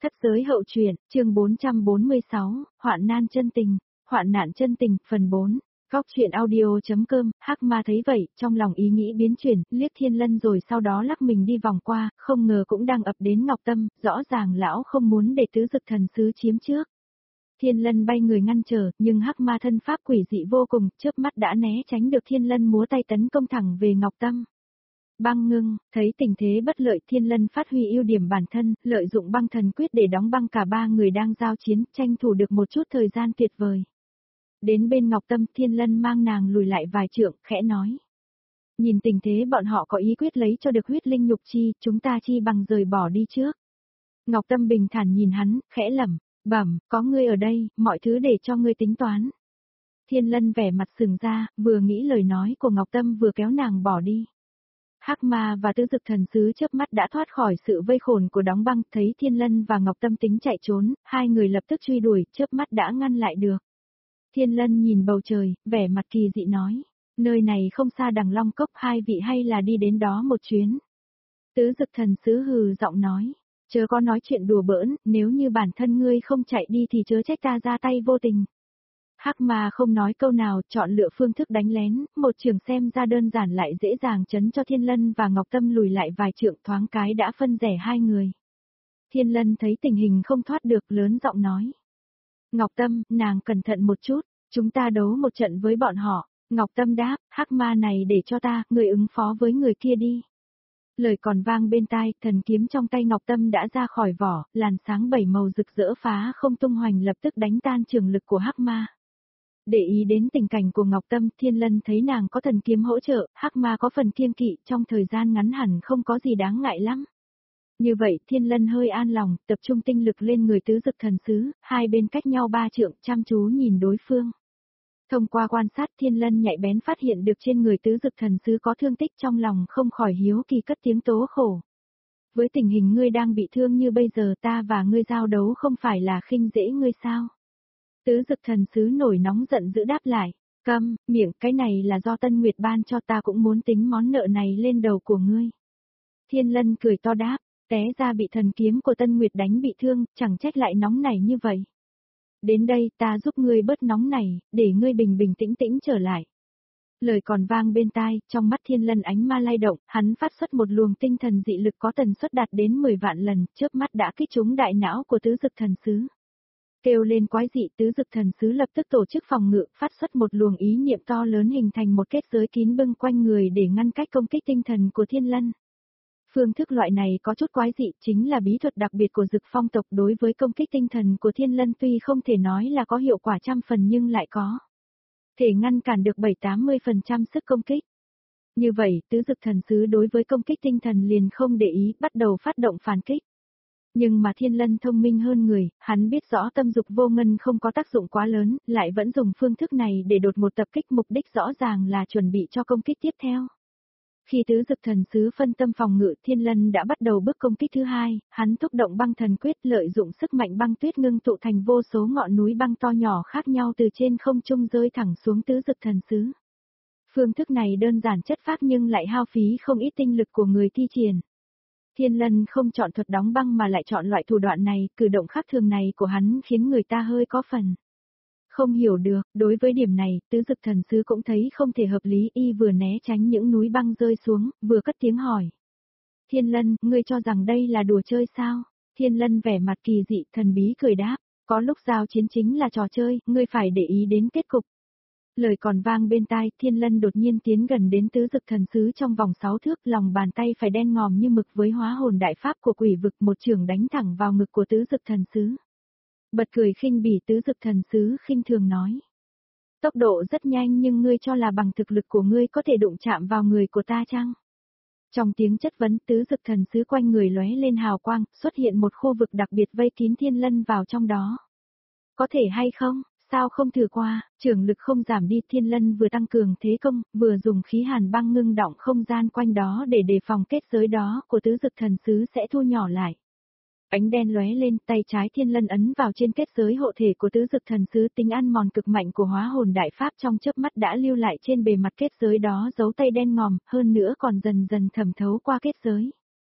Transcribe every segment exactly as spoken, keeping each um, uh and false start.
Thất giới hậu truyện, chương bốn trăm bốn mươi sáu, Hoạn nan chân tình, Hoạn nạn chân tình, phần bốn. Góc truyện audio.com, Hắc Ma thấy vậy, trong lòng ý nghĩ biến chuyển, liếc Thiên Lân rồi sau đó lắc mình đi vòng qua, không ngờ cũng đang ập đến Ngọc Tâm, rõ ràng lão không muốn để tứ dực thần sứ chiếm trước. Thiên Lân bay người ngăn trở, nhưng Hắc Ma thân pháp quỷ dị vô cùng, chớp mắt đã né tránh được Thiên Lân múa tay tấn công thẳng về Ngọc Tâm. Băng ngưng, thấy tình thế bất lợi, Thiên Lân phát huy ưu điểm bản thân, lợi dụng băng thần quyết để đóng băng cả ba người đang giao chiến, tranh thủ được một chút thời gian tuyệt vời. Đến bên Ngọc Tâm, Thiên Lân mang nàng lùi lại vài trượng, khẽ nói. Nhìn tình thế bọn họ có ý quyết lấy cho được huyết linh nhục chi, chúng ta chi bằng rời bỏ đi trước. Ngọc Tâm bình thản nhìn hắn, khẽ lẩm bẩm, có ngươi ở đây, mọi thứ để cho ngươi tính toán. Thiên Lân vẻ mặt sừng ra, vừa nghĩ lời nói của Ngọc Tâm vừa kéo nàng bỏ đi. Hắc Ma và tứ dực thần sứ chớp mắt đã thoát khỏi sự vây khốn của đóng băng, thấy Thiên Lân và Ngọc Tâm tính chạy trốn, hai người lập tức truy đuổi, chớp mắt đã ngăn lại được. Thiên Lân nhìn bầu trời, vẻ mặt kỳ dị nói, nơi này không xa Đằng Long Cốc, hai vị hay là đi đến đó một chuyến. Tứ dực thần sứ hừ giọng nói, chớ có nói chuyện đùa bỡn, nếu như bản thân ngươi không chạy đi thì chớ trách ta ra tay vô tình. Hắc Ma không nói câu nào, chọn lựa phương thức đánh lén, một trường xem ra đơn giản lại dễ dàng chấn cho Thiên Lân và Ngọc Tâm lùi lại vài trượng, thoáng cái đã phân rẽ hai người. Thiên Lân thấy tình hình không thoát được, lớn giọng nói. Ngọc Tâm, nàng cẩn thận một chút, chúng ta đấu một trận với bọn họ. Ngọc Tâm đáp, Hắc Ma này để cho ta, người ứng phó với người kia đi. Lời còn vang bên tai, thần kiếm trong tay Ngọc Tâm đã ra khỏi vỏ, làn sáng bảy màu rực rỡ phá không tung hoành lập tức đánh tan trường lực của Hắc Ma. Để ý đến tình cảnh của Ngọc Tâm, Thiên Lân thấy nàng có thần kiếm hỗ trợ, Hắc Ma có phần kiêng kỵ, trong thời gian ngắn hẳn không có gì đáng ngại lắm. Như vậy, Thiên Lân hơi an lòng, tập trung tinh lực lên người tứ dực thần sứ, hai bên cách nhau ba trượng, chăm chú nhìn đối phương. Thông qua quan sát, Thiên Lân nhạy bén phát hiện được trên người tứ dực thần sứ có thương tích, trong lòng không khỏi hiếu kỳ cất tiếng tố khổ. Với tình hình ngươi đang bị thương như bây giờ, ta và ngươi giao đấu không phải là khinh dễ ngươi sao? Tứ dực thần sứ nổi nóng giận dữ đáp lại, câm, miệng, cái này là do Tân Nguyệt ban cho, ta cũng muốn tính món nợ này lên đầu của ngươi. Thiên Lân cười to đáp, té ra bị thần kiếm của Tân Nguyệt đánh bị thương, chẳng trách lại nóng nảy như vậy. Đến đây, ta giúp ngươi bớt nóng này, để ngươi bình bình tĩnh tĩnh trở lại. Lời còn vang bên tai, trong mắt Thiên Lân ánh ma lay động, hắn phát xuất một luồng tinh thần dị lực có tần suất đạt đến mười vạn lần, chớp mắt đã kích trúng đại não của tứ dực thần sứ. Kêu lên quái dị, tứ dực thần sứ lập tức tổ chức phòng ngự, phát xuất một luồng ý niệm to lớn hình thành một kết giới kín bưng quanh người để ngăn cách công kích tinh thần của Thiên Lân. Phương thức loại này có chút quái dị, chính là bí thuật đặc biệt của Dực Phong tộc, đối với công kích tinh thần của Thiên Lân tuy không thể nói là có hiệu quả trăm phần nhưng lại có thể ngăn cản được bảy tám mươi phần trăm sức công kích. Như vậy, tứ dực thần sứ đối với công kích tinh thần liền không để ý, bắt đầu phát động phản kích. Nhưng mà Thiên Lân thông minh hơn người, hắn biết rõ tâm dục vô ngân không có tác dụng quá lớn, lại vẫn dùng phương thức này để đột một tập kích, mục đích rõ ràng là chuẩn bị cho công kích tiếp theo. Khi tứ dực thần sứ phân tâm phòng ngự, Thiên Lân đã bắt đầu bước công kích thứ hai, hắn thúc động băng thần quyết, lợi dụng sức mạnh băng tuyết ngưng tụ thành vô số ngọn núi băng to nhỏ khác nhau từ trên không trung rơi thẳng xuống tứ dực thần sứ. Phương thức này đơn giản chất phác nhưng lại hao phí không ít tinh lực của người thi triển. Thiên Lân không chọn thuật đóng băng mà lại chọn loại thủ đoạn này, cử động khác thường này của hắn khiến người ta hơi có phần không hiểu được, đối với điểm này, tứ dực thần sứ cũng thấy không thể hợp lý, y vừa né tránh những núi băng rơi xuống, vừa cất tiếng hỏi. Thiên Lân, ngươi cho rằng đây là đùa chơi sao? Thiên Lân vẻ mặt kỳ dị, thần bí cười đáp, có lúc giao chiến chính là trò chơi, ngươi phải để ý đến kết cục. Lời còn vang bên tai, Thiên Lân đột nhiên tiến gần đến tứ dực thần sứ trong vòng sáu thước, lòng bàn tay phải đen ngòm như mực với hóa hồn đại pháp của quỷ vực, một chưởng đánh thẳng vào ngực của tứ dực thần sứ. Bật cười khinh bỉ, tứ dực thần sứ khinh thường nói. Tốc độ rất nhanh nhưng ngươi cho là bằng thực lực của ngươi có thể đụng chạm vào người của ta chăng? Trong tiếng chất vấn, tứ dực thần sứ quanh người lóe lên hào quang, xuất hiện một khu vực đặc biệt vây kín Thiên Lân vào trong đó. Có thể hay không? Sao không thử qua? Trưởng lực không giảm đi, Thiên Lân vừa tăng cường thế công, vừa dùng khí hàn băng ngưng động không gian quanh đó để đề phòng kết giới đó của tứ dực thần sứ sẽ thu nhỏ lại. Ánh đen lóe lên, tay trái Thiên Lân ấn vào trên kết giới hộ thể của tứ dực thần sứ, tính ăn mòn cực mạnh của hóa hồn đại pháp trong chớp mắt đã lưu lại trên bề mặt kết giới đó dấu tay đen ngòm, hơn nữa còn dần dần thẩm thấu qua kết giới.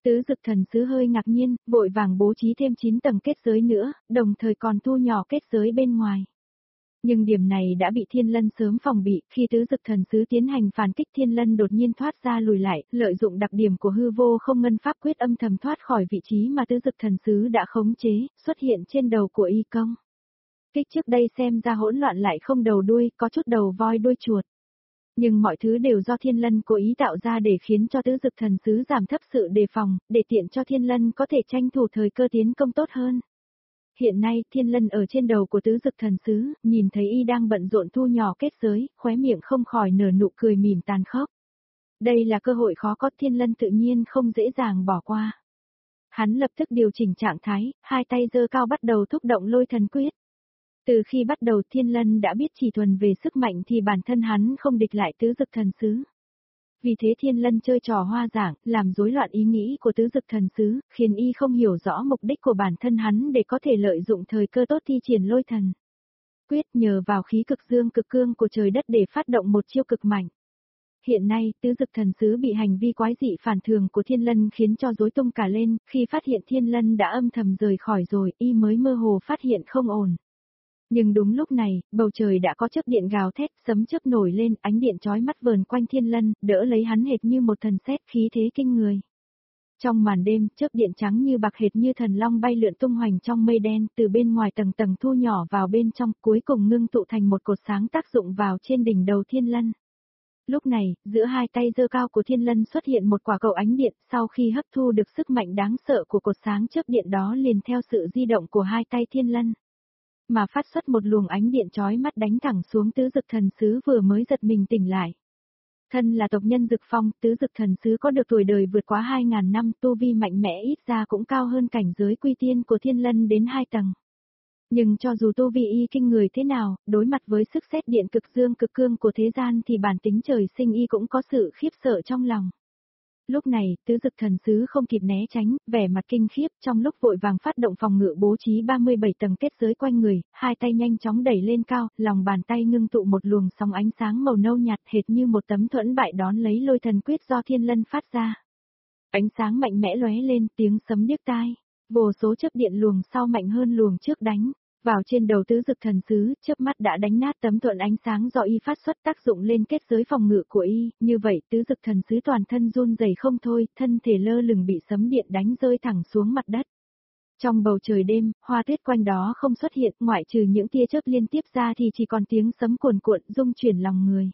Tứ Dực Thần Sứ hơi ngạc nhiên, vội vàng bố trí thêm chín tầng kết giới nữa, đồng thời còn thu nhỏ kết giới bên ngoài. Nhưng điểm này đã bị Thiên Lân sớm phòng bị, khi Tứ Dực Thần Sứ tiến hành phản kích Thiên Lân đột nhiên thoát ra lùi lại, lợi dụng đặc điểm của hư vô không ngân pháp quyết âm thầm thoát khỏi vị trí mà Tứ Dực Thần Sứ đã khống chế, xuất hiện trên đầu của y công. Kích trước đây xem ra hỗn loạn lại không đầu đuôi, có chút đầu voi đuôi chuột. Nhưng mọi thứ đều do Thiên Lân cố ý tạo ra để khiến cho Tứ Dực Thần Sứ giảm thấp sự đề phòng, để tiện cho Thiên Lân có thể tranh thủ thời cơ tiến công tốt hơn. Hiện nay, Thiên Lân ở trên đầu của Tứ Dực Thần Sứ, nhìn thấy y đang bận rộn thu nhỏ kết giới, khóe miệng không khỏi nở nụ cười mỉm tàn khốc. Đây là cơ hội khó có, Thiên Lân tự nhiên không dễ dàng bỏ qua. Hắn lập tức điều chỉnh trạng thái, hai tay giơ cao bắt đầu thúc động lôi thần quyết. Từ khi bắt đầu Thiên Lân đã biết chỉ thuần về sức mạnh thì bản thân hắn không địch lại Tứ Dực Thần Sứ. Vì thế Thiên Lân chơi trò hoa giảng, làm rối loạn ý nghĩ của Tứ Dực Thần Sứ, khiến y không hiểu rõ mục đích của bản thân hắn để có thể lợi dụng thời cơ tốt thi triển lôi thần quyết, nhờ vào khí cực dương cực cương của trời đất để phát động một chiêu cực mạnh. Hiện nay, Tứ Dực Thần Sứ bị hành vi quái dị phản thường của Thiên Lân khiến cho rối tung cả lên, khi phát hiện Thiên Lân đã âm thầm rời khỏi rồi, y mới mơ hồ phát hiện không ổn. Nhưng đúng lúc này, bầu trời đã có chớp điện gào thét, sấm chớp nổi lên, ánh điện chói mắt vờn quanh Thiên Lân, đỡ lấy hắn hệt như một thần sét, khí thế kinh người. Trong màn đêm, chớp điện trắng như bạc hệt như thần long bay lượn tung hoành trong mây đen, từ bên ngoài tầng tầng thu nhỏ vào bên trong, cuối cùng ngưng tụ thành một cột sáng tác dụng vào trên đỉnh đầu Thiên Lân. Lúc này, giữa hai tay giơ cao của Thiên Lân xuất hiện một quả cầu ánh điện, sau khi hấp thu được sức mạnh đáng sợ của cột sáng chớp điện đó liền theo sự di động của hai tay Thiên Lân mà phát xuất một luồng ánh điện chói mắt đánh thẳng xuống Tứ Dực Thần Sứ vừa mới giật mình tỉnh lại. Thân là tộc nhân Dực Phong, Tứ Dực Thần Sứ có được tuổi đời vượt quá hai ngàn năm, tu vi mạnh mẽ ít ra cũng cao hơn cảnh giới quy tiên của Thiên Lân đến hai tầng. Nhưng cho dù tu vi y kinh người thế nào, đối mặt với sức sét điện cực dương cực cương của thế gian thì bản tính trời sinh y cũng có sự khiếp sợ trong lòng. Lúc này, Tứ Dực Thần Sứ không kịp né tránh, vẻ mặt kinh khiếp, trong lúc vội vàng phát động phòng ngự bố trí ba mươi bảy tầng kết giới quanh người, hai tay nhanh chóng đẩy lên cao, lòng bàn tay ngưng tụ một luồng sóng ánh sáng màu nâu nhạt hệt như một tấm thuẫn bại đón lấy lôi thần quyết do Thiên Lân phát ra. Ánh sáng mạnh mẽ lóe lên, tiếng sấm điếc tai, vô số chớp điện luồng sau mạnh hơn luồng trước đánh vào trên đầu Tứ Dực Thần Sứ, chớp mắt đã đánh nát tấm thuẫn ánh sáng do y phát xuất tác dụng lên kết giới phòng ngự của y, như vậy Tứ Dực Thần Sứ toàn thân run rẩy không thôi, thân thể lơ lửng bị sấm điện đánh rơi thẳng xuống mặt đất. Trong bầu trời đêm, hoa tuyết quanh đó không xuất hiện, ngoại trừ những tia chớp liên tiếp ra thì chỉ còn tiếng sấm cuồn cuộn rung chuyển lòng người.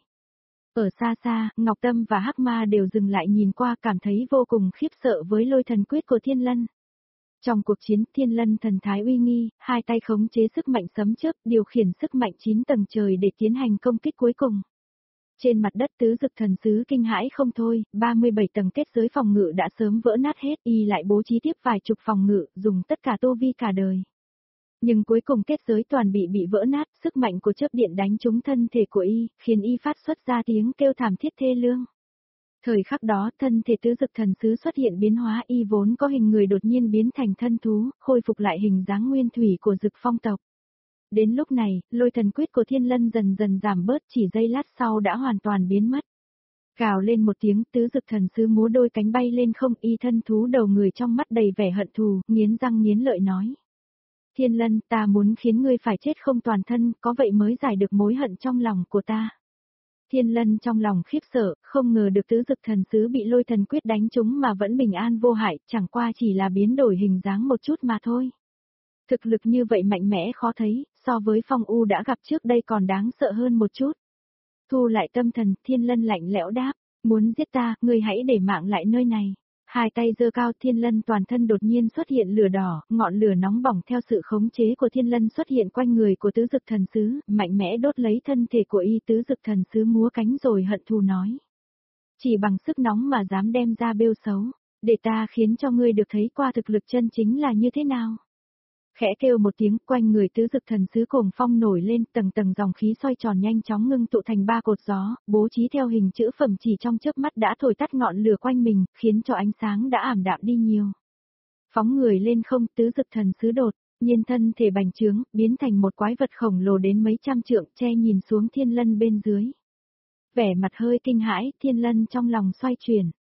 Ở xa xa, Ngọc Tâm và Hắc Ma đều dừng lại nhìn qua, cảm thấy vô cùng khiếp sợ với lôi thần quyết của Thiên Lân. Trong cuộc chiến, Thiên Lân thần thái uy nghi, hai tay khống chế sức mạnh sấm chớp, điều khiển sức mạnh chín tầng trời để tiến hành công kích cuối cùng. Trên mặt đất Tứ Dực Thần Sứ kinh hãi không thôi, ba mươi bảy tầng kết giới phòng ngự đã sớm vỡ nát hết, y lại bố trí tiếp vài chục phòng ngự, dùng tất cả tu vi cả đời. Nhưng cuối cùng kết giới toàn bị bị vỡ nát, sức mạnh của chớp điện đánh trúng thân thể của y, khiến y phát xuất ra tiếng kêu thảm thiết thê lương. Thời khắc đó, thân thể Tứ Dực Thần Sứ xuất hiện biến hóa, y vốn có hình người đột nhiên biến thành thân thú, khôi phục lại hình dáng nguyên thủy của Dực Phong tộc. Đến lúc này, lôi thần quyết của Thiên Lân dần dần giảm bớt, chỉ giây lát sau đã hoàn toàn biến mất. Gào lên một tiếng, Tứ Dực Thần Sứ múa đôi cánh bay lên không, y thân thú đầu người trong mắt đầy vẻ hận thù, nghiến răng nghiến lợi nói: Thiên Lân, ta muốn khiến ngươi phải chết không toàn thân, có vậy mới giải được mối hận trong lòng của ta. Thiên Lân trong lòng khiếp sợ, không ngờ được Tứ Dực Thần Sứ bị lôi thần quyết đánh trúng mà vẫn bình an vô hại, chẳng qua chỉ là biến đổi hình dáng một chút mà thôi. Thực lực như vậy mạnh mẽ khó thấy, so với Phong U đã gặp trước đây còn đáng sợ hơn một chút. Thu lại tâm thần, Thiên Lân lạnh lẽo đáp: muốn giết ta, ngươi hãy để mạng lại nơi này. Hai tay giơ cao, Thiên Lân toàn thân đột nhiên xuất hiện lửa đỏ, ngọn lửa nóng bỏng theo sự khống chế của Thiên Lân xuất hiện quanh người của Tứ Dực Thần Sứ, mạnh mẽ đốt lấy thân thể của y. Tứ Dực Thần Sứ múa cánh rồi hận thù nói: chỉ bằng sức nóng mà dám đem ra bêu xấu, để ta khiến cho ngươi được thấy qua thực lực chân chính là như thế nào. Khẽ kêu một tiếng, quanh người Tứ Dực Thần Sứ cuồng phong nổi lên, tầng tầng dòng khí xoay tròn nhanh chóng ngưng tụ thành ba cột gió, bố trí theo hình chữ phẩm, chỉ trong chớp mắt đã thổi tắt ngọn lửa quanh mình, khiến cho ánh sáng đã ảm đạm đi nhiều. Phóng người lên không, Tứ Dực Thần Sứ đột nhiên thân thể bành trướng, biến thành một quái vật khổng lồ đến mấy trăm trượng, che nhìn xuống Thiên Lân bên dưới. Vẻ mặt hơi kinh hãi, Thiên Lân trong lòng xoay chuyển.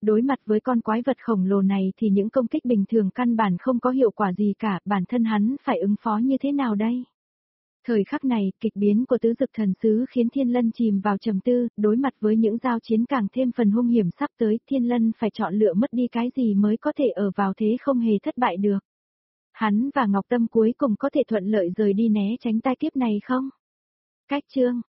Đối mặt với con quái vật khổng lồ này thì những công kích bình thường căn bản không có hiệu quả gì cả, bản thân hắn phải ứng phó như thế nào đây? Thời khắc này, kịch biến của tứ dực thần sứ khiến Thiên Lân chìm vào trầm tư, đối mặt với những giao chiến càng thêm phần hung hiểm sắp tới, Thiên Lân phải chọn lựa mất đi cái gì mới có thể ở vào thế không hề thất bại được. Hắn và Ngọc Tâm cuối cùng có thể thuận lợi rời đi né tránh tai kiếp này không? Cách chương